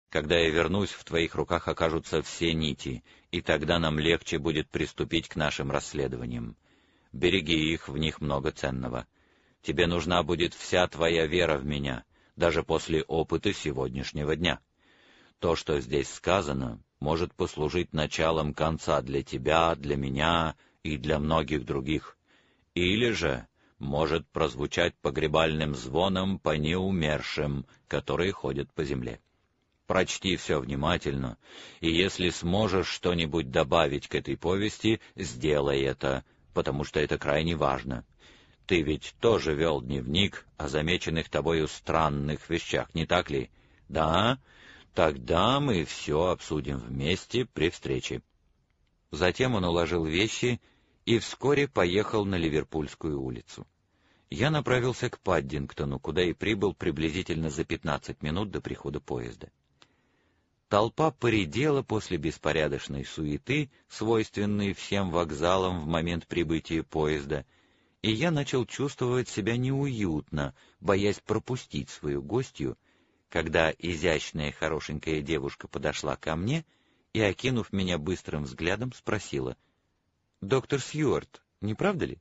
Когда я вернусь, в твоих руках окажутся все нити, и тогда нам легче будет приступить к нашим расследованиям. Береги их, в них много ценного. Тебе нужна будет вся твоя вера в меня, даже после опыта сегодняшнего дня. То, что здесь сказано, может послужить началом конца для тебя, для меня и для многих других. Или же может прозвучать погребальным звоном по неумершим, которые ходят по земле. Прочти все внимательно, и если сможешь что-нибудь добавить к этой повести, сделай это, потому что это крайне важно. Ты ведь тоже вел дневник о замеченных тобою странных вещах, не так ли? Да? Тогда мы все обсудим вместе при встрече». Затем он уложил вещи и вскоре поехал на Ливерпульскую улицу. Я направился к Паддингтону, куда и прибыл приблизительно за 15 минут до прихода поезда. Толпа поредела после беспорядочной суеты, свойственной всем вокзалам в момент прибытия поезда, и я начал чувствовать себя неуютно, боясь пропустить свою гостью, когда изящная хорошенькая девушка подошла ко мне и, окинув меня быстрым взглядом, спросила: «Доктор Сьюарт, не правда ли?»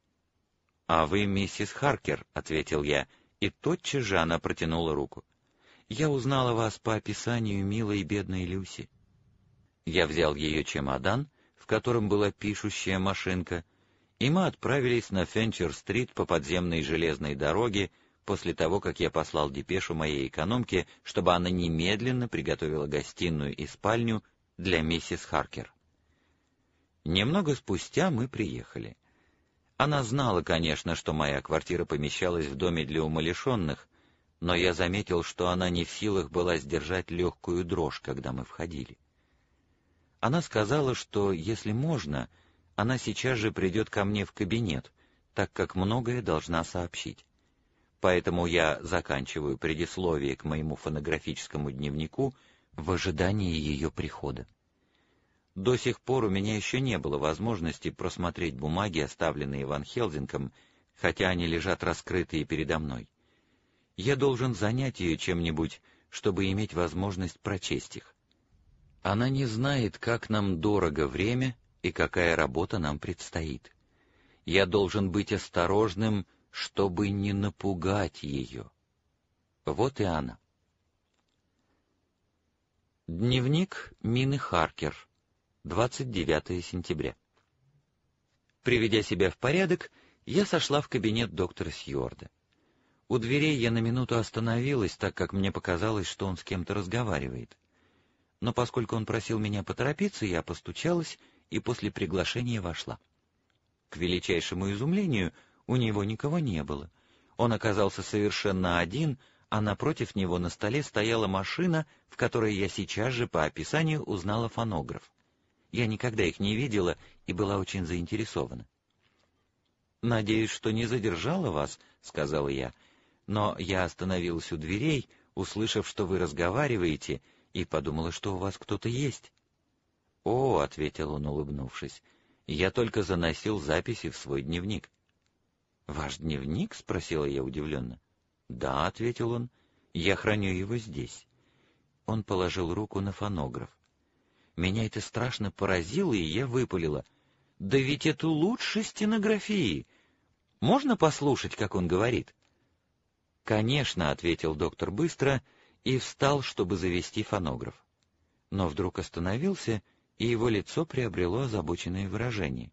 «А вы миссис Харкер», — ответил я, и тотчас же она протянула руку. «Я узнала вас по описанию милой и бедной Люси». Я взял ее чемодан, в котором была пишущая машинка, и мы отправились на Фенчер-стрит по подземной железной дороге после того, как я послал депешу моей экономке, чтобы она немедленно приготовила гостиную и спальню для миссис Харкер. Немного спустя мы приехали. Она знала, конечно, что моя квартира помещалась в доме для умалишенных, но я заметил, что она не в силах была сдержать легкую дрожь, когда мы входили. Она сказала, что, если можно, она сейчас же придет ко мне в кабинет, так как многое должна сообщить. Поэтому я заканчиваю предисловие к моему фонографическому дневнику в ожидании ее прихода. До сих пор у меня еще не было возможности просмотреть бумаги, оставленные Ван Хелсингом, хотя они лежат раскрытые передо мной. Я должен занять ее чем-нибудь, чтобы иметь возможность прочесть их. Она не знает, как нам дорого время и какая работа нам предстоит. Я должен быть осторожным, чтобы не напугать ее. Вот и она. Дневник Мины Харкер. 29 сентября. Приведя себя в порядок, я сошла в кабинет доктора Сьюарда. У дверей я на минуту остановилась, так как мне показалось, что он с кем-то разговаривает. Но поскольку он просил меня поторопиться, я постучалась и после приглашения вошла. К величайшему изумлению, у него никого не было. Он оказался совершенно один, а напротив него на столе стояла машина, в которой я сейчас же по описанию узнала фонограф. Я никогда их не видела и была очень заинтересована. «Надеюсь, что не задержала вас», — сказала я, — «но я остановилась у дверей, услышав, что вы разговариваете, и подумала, что у вас кто-то есть». «О», — ответил он, улыбнувшись, — «я только заносил записи в свой дневник». «Ваш дневник?» — спросила я удивленно. «Да», — ответил он, — «я храню его здесь». Он положил руку на фонограф. Меня это страшно поразило, и я выпалила: «Да ведь это лучше стенографии! Можно послушать, как он говорит?» «Конечно», — ответил доктор быстро и встал, чтобы завести фонограф. Но вдруг остановился, и его лицо приобрело озабоченное выражение.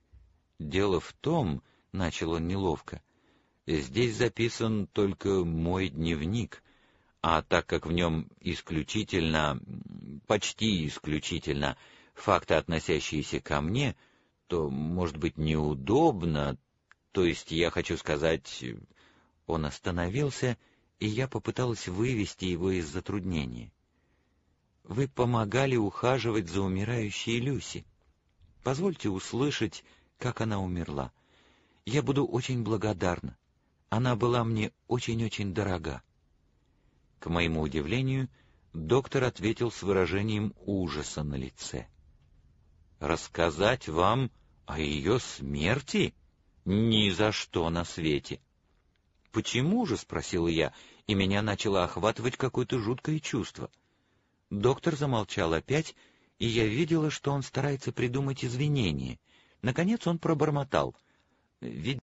«Дело в том», — начал он неловко, — «здесь записан только мой дневник, а так как в нем исключительно, почти исключительно, факты, относящиеся ко мне, то, может быть, неудобно, то есть я хочу сказать...» Он остановился, и я попыталась вывести его из затруднения. «Вы помогали ухаживать за умирающей Люси. Позвольте услышать, как она умерла. Я буду очень благодарна. Она была мне очень-очень дорога». К моему удивлению, доктор ответил с выражением ужаса на лице. «Рассказать вам о ее смерти? Ни за что на свете!» «Почему же?» — спросила я, и меня начало охватывать какое-то жуткое чувство. Доктор замолчал опять, и я видела, что он старается придумать извинение. Наконец он пробормотал. «Ведь